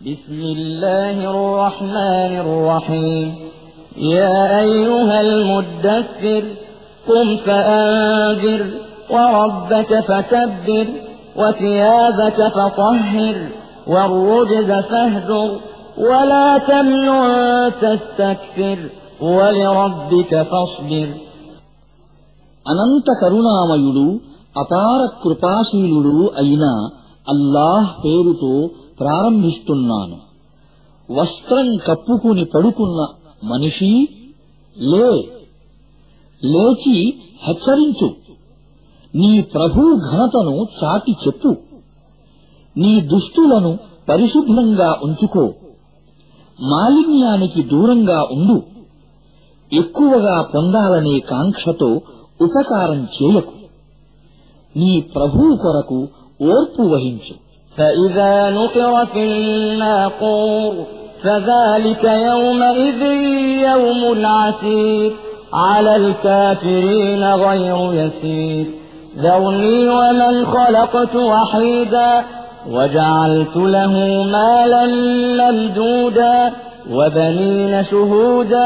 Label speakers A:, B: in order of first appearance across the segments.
A: بسم الله الرحمن الرحيم يا أيها المدثر قم فأنذر وربك فكبر وثيابك فطهر والرجز فاهجر ولا تمنن تستكثر ولربك فاصبر.
B: అనంత కరుణామయుడు అపార కృపాశీలుడు అయిన అల్లాహ్ పేరుతో ప్రారంభిస్తున్నాను. వస్త్రం కప్పుకుని పడుకున్న మనిషి లేచి హెచ్చరించు. నీ ప్రభు ఘనతను చాటి చెప్పు. నీ దుస్తులను పరిశుభ్రంగా ఉంచుకో. మాలిన్యానికి దూరంగా ఉండు. ఎక్కువగా పొందాలనే కాంక్షతో ఉపకారం చేయకు. నీ ప్రభువు కొరకు ఓర్పు వహించు.
A: فإذا نقر في الناقور فذلك يومئذ يوم عسير على الكافرين غير يسير ذرني ومن خلقت وحيدا وجعلت له مالا ممدودا وبنين شهودا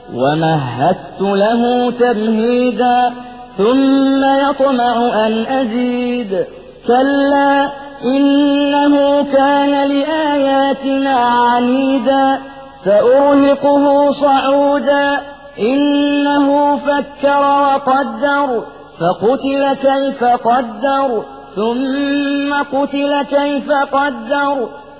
A: ومهدت له تمهيدا ثم يطمع أن أزيد كلا إنه كان لآياتنا عنيدا سأرهقه صعودا إنه فكر وقدر فقتل كيف قدر ثم قتل كيف قدر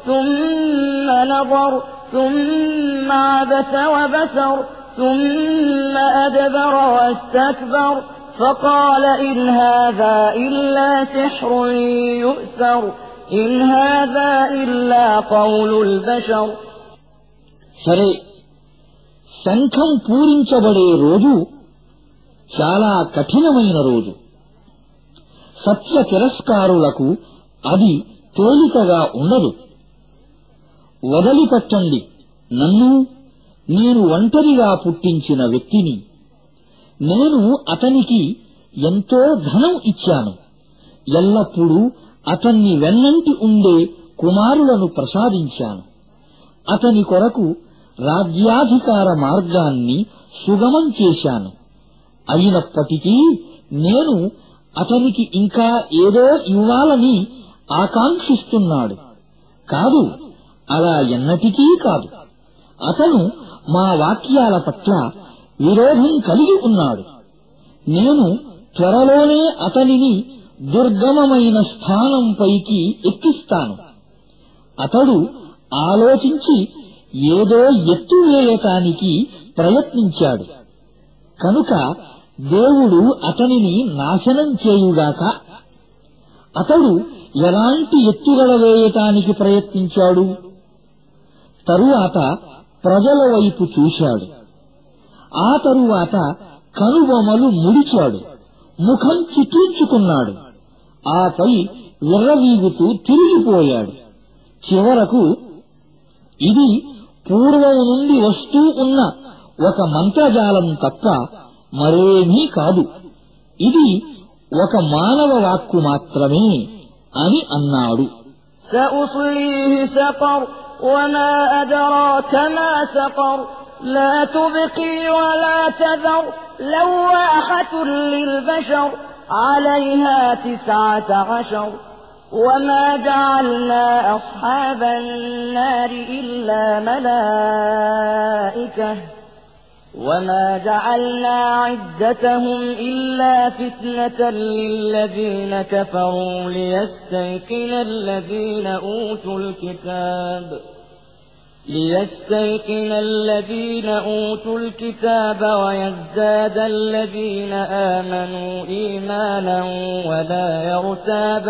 A: ثم نظر ثم عبس وبسر ثم أدبر واستكبر فقال إن هذا إلا سحر يؤثر إن هذا إلا قول البشر.
B: సరే, శంఖం పూరించబడే రోజు చాలా కఠినమైన రోజు. సత్య తిరస్కారులకు అది తేలికగా ఉండదు. వదిలిపెట్టండి నన్ను, నేను ఒంటరిగా పుట్టించిన వ్యక్తిని. నేను అతనికి ఎంతో ధనం ఇచ్చాను. ఎల్లప్పుడూ అతన్ని వెన్నంటి ఉండే కుమారులను ప్రసాదించాను. అతని కొరకు రాజ్యాధికార మార్గాన్ని సుగమం చేశాను. అయినప్పటికీ నేను అతనికి ఇంకా ఏదో ఇవ్వాలని ఆకాంక్షిస్తున్నాడు. కాదు, అలా ఎన్నటికీ కాదు. అతను మా వాక్యాల పట్ల విరోధం కలిగి ఉన్నాడు. నేను త్వరలోనే అతనిని దుర్గమమైన స్థానంపైకి ఎక్కిస్తాను. అతడు ఆలోచించి ఏదో ఎత్తు వేయటానికి ప్రయత్నించాడు. కనుక దేవుడు అతనిని నాశనం చేయుగాక. అతడు ఎలాంటి ఎత్తుగడ వేయటానికి ప్రయత్నించాడు? తరువాత ప్రజల వైపు చూశాడు. ఆ తరువాత కనుబొమలు ముడిచాడు. ముఖం చిట్లించుకున్నాడు. ఆపై విర్రవీగుతూ తిరిగిపోయాడు. చివరకు ఇది పూర్వం నుండి వస్తూ ఉన్న ఒక మంత్రజాలం తప్ప మరేమీ కాదు. ఇది ఒక మానవ వాక్కు మాత్రమే అని అన్నాడు.
A: سأصليه سقر وما أدراك ما سقر لا تبقي ولا تذر لواحة للبشر عليها 19 وما جعلنا أصحاب النار إلا ملائكة وما جعلنا عدتهم إلا فتنة للذين كفروا ليستيقن الذين أوتوا الكتاب ويزداد الذين آمنوا إيمانا ولا يرتاب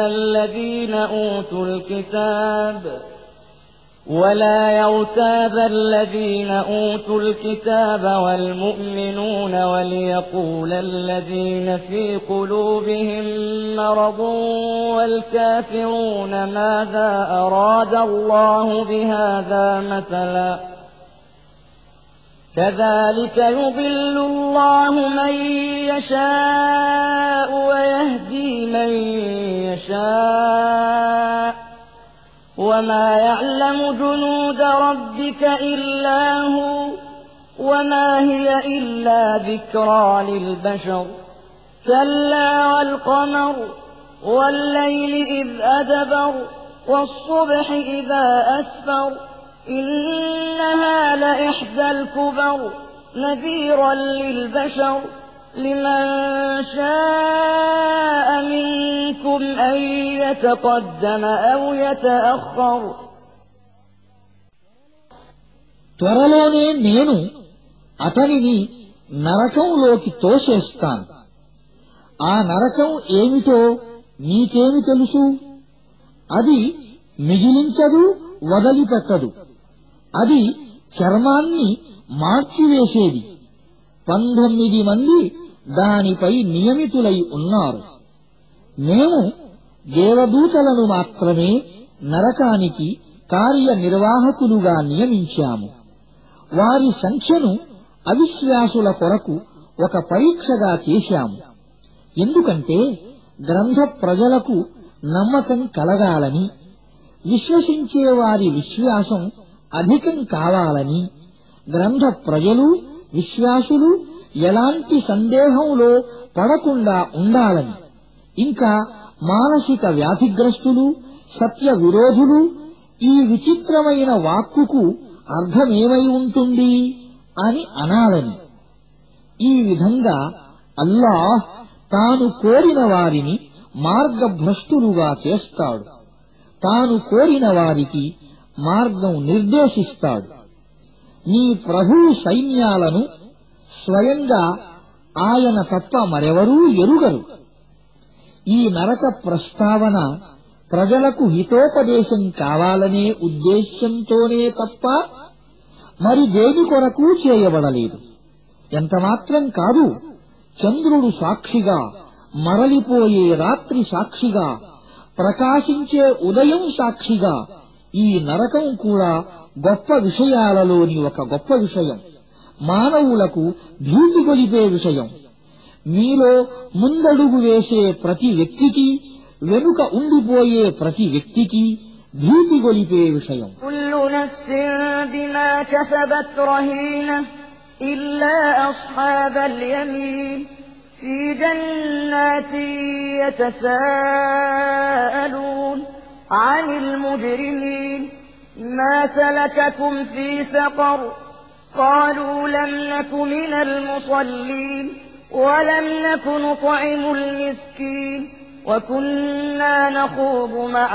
A: الذين أوتوا الكتاب والمؤمنون وليقول الذين في قلوبهم مرض والكافرون ماذا أراد الله بهذا مثلا كذلك يضل الله من يشاء ويهدي من يشاء وما يعلم جنود ربك إلا هو وما هي إلا ذكرى للبشر كلا والقمر والليل إذ أدبر والصبح إذا أسفر إنها لإحدى الكبر نذيرا للبشر لمن شاء منكم أن يتقدم أو يتأخر
B: త్వరలోనే నేను అతనిని నరకంలోకి తోసేస్తాను. ఆ నరకం ఏమిటో నీకేమి తెలుసు? అది మిగిలించదు, వదిలిపెట్టదు. అది చర్మాన్ని మార్చివేసేది. 19 మంది దానిపై నియమితులై ఉన్నారు. మేము దేవదూతలను మాత్రమే నరకానికి కార్యనిర్వాహకులుగా నియమించాము. వారి సంఖ్యను అవిశ్వాసుల కొరకు ఒక పరీక్షగా చేశాము. ఎందుకంటే గ్రంథ ప్రజలకు నమ్మకం కలగాలని, విశ్వసించే వారి విశ్వాసం అధికం కావాలని, గ్రంథ ప్రజలు విశ్వాసులు ఎలాంటి సందేహంలో పడకుండా ఉండాలని, ఇంకా మానసిక వ్యాధిగ్రస్తులు సత్య విరోధులు ఈ విచిత్రమైన వాక్కుకు అర్థమేమై ఉంటుంది అని అనాలని. ఈ విధంగా అల్లాహ్ తాను కోరిన వారిని మార్గభ్రష్టులుగా చేస్తాడు. తాను కోరిన వారికి మార్గం నిర్దేశిస్తాడు. నీ ప్రభువు సైన్యాలను స్వయంగా ఆయన తప్ప మరెవరూ ఎరుగరు. ఈ నరక ప్రస్తావన ప్రజలకు హితోపదేశం కావాలనే ఉద్దేశ్యంతోనే తప్ప మరి దేని కొరకు చేయబడలేదు. ఎంతమాత్రం కాదు, చంద్రుడు సాక్షిగా, మరలిపోయే రాత్రి సాక్షిగా, ప్రకాశించే ఉదయం సాక్షిగా ఈ నరకం కూడా గొప్ప విషయాలలోని ఒక గొప్ప విషయం, మానవులకు భీతి గొలిపే విషయం. మీలో ముందడుగు వేసే ప్రతి వ్యక్తికి, వెనుక ఉండిపోయే ప్రతి వ్యక్తికి భీతి గొలిపే విషయం.
A: కుల్లు నఫ్సిన్ బిమా కసబత్ రహీనా ఇల్లా అస్హాబల్ యమీన్ ఫీ జన్నాతిన్ యతసాఅలూన్ అనిల్ ముజ్రిమీన్ మా సలకకుం ఫీ సకర్ قالوا لم نك من المصلين ولم نك نطعم المسكين وكنا نخوض مع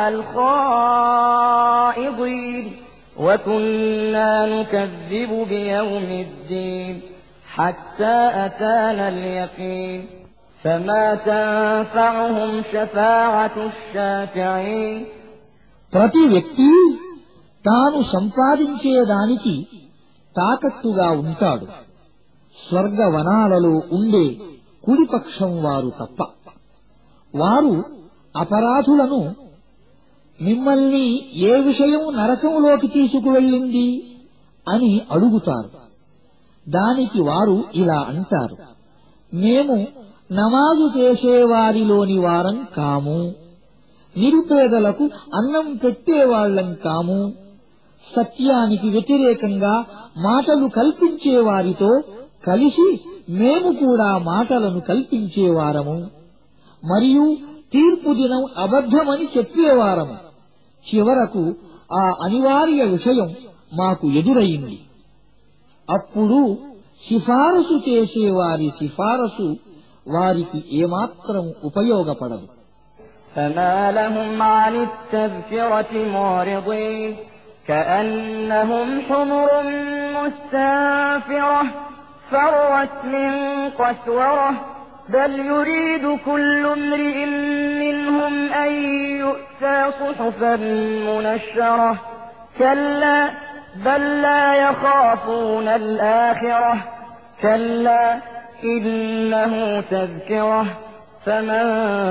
A: الخائضين وكنا نكذب بيوم الدين حتى أتانا اليقين فما تنفعهم شفاعة الشافعين.
B: ప్రతి వ్యక్తి తాను సంపాదించేదానికి తాకట్టుగా ఉంటాడు, స్వర్గవనాలలో ఉండే కుడిపక్షం వారు తప్ప. వారు అపరాధులను మిమ్మల్ని ఏ విషయం నరకంలోకి తీసుకువెళ్ళింది అని అడుగుతారు. దానికి వారు ఇలా అంటారు, మేము నమాజు చేసేవారిలోని వారం కాము, నిరుపేదలకు అన్నం పెట్టేవాళ్లం కాము, సత్యానికి వ్యతిరేకంగా మాటలు కల్పించేవారితో కలిసి మేము కూడా మాటలను కల్పించేవారము, మరియు తీర్పు దినం అబద్ధమని చెప్పేవారము. చివరకు ఆ అనివార్య విషయం మాకు ఎదురయింది. అప్పుడు సిఫారసు చేసేవారి సిఫారసు వారికి ఏమాత్రం ఉపయోగపడదు.
A: فما لهم عن التذكرة معرضين كأنهم حمر مستنفرة فرت من قسورة بل يريد كل امرئ منهم أن يؤتى صحفا منشرة كلا بل لا يخافون الآخرة كلا إنه تذكرة فمن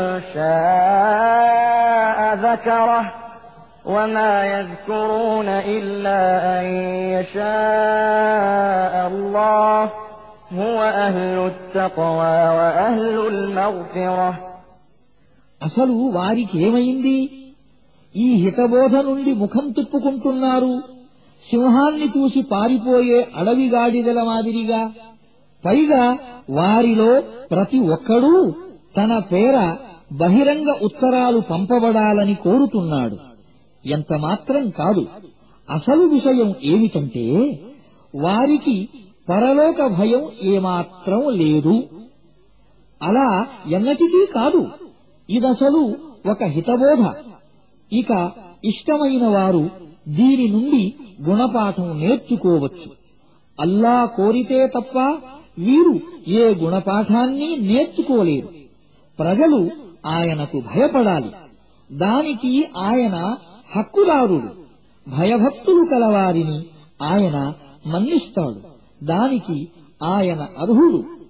A: شاء ذكره وما يذكرون إلا أن يشاء الله هو أهل التقوى وأهل المغفرة.
B: అసలు వారికేమైంది? ఈ హితబోధ నుండి ముఖం తిప్పుకుంటున్నారు సింహాన్ని చూసి పారిపోయే అడవిగాడిదల మాదిరిగా. పైగా వారిలో ప్రతి ఒక్కడూ తన పేర బహిరంగ ఉత్తరాలు పంపబడాలని కోరుతున్నాడు. ఎంతమాత్రం కాదు, అసలు విషయం ఏమిటంటే వారికి పరలోక భయం ఏమాత్రం లేదు. అలా ఎన్నటికీ కాదు, ఇదసలు ఒక హితబోధ. ఇక ఇష్టమైన వారు దీని నుండి గుణపాఠం నేర్చుకోవచ్చు. అల్లా కోరితే తప్ప వీరు ఏ గుణపాఠాన్ని నేర్చుకోలేరు. ప్రజలు ఆయనకు భయపడాలి. దానికి ఆయన హక్కుదారుడు. భయభక్తులు కలవారిని ఆయన మన్నిస్తాడు. దానికి ఆయన అర్హుడు.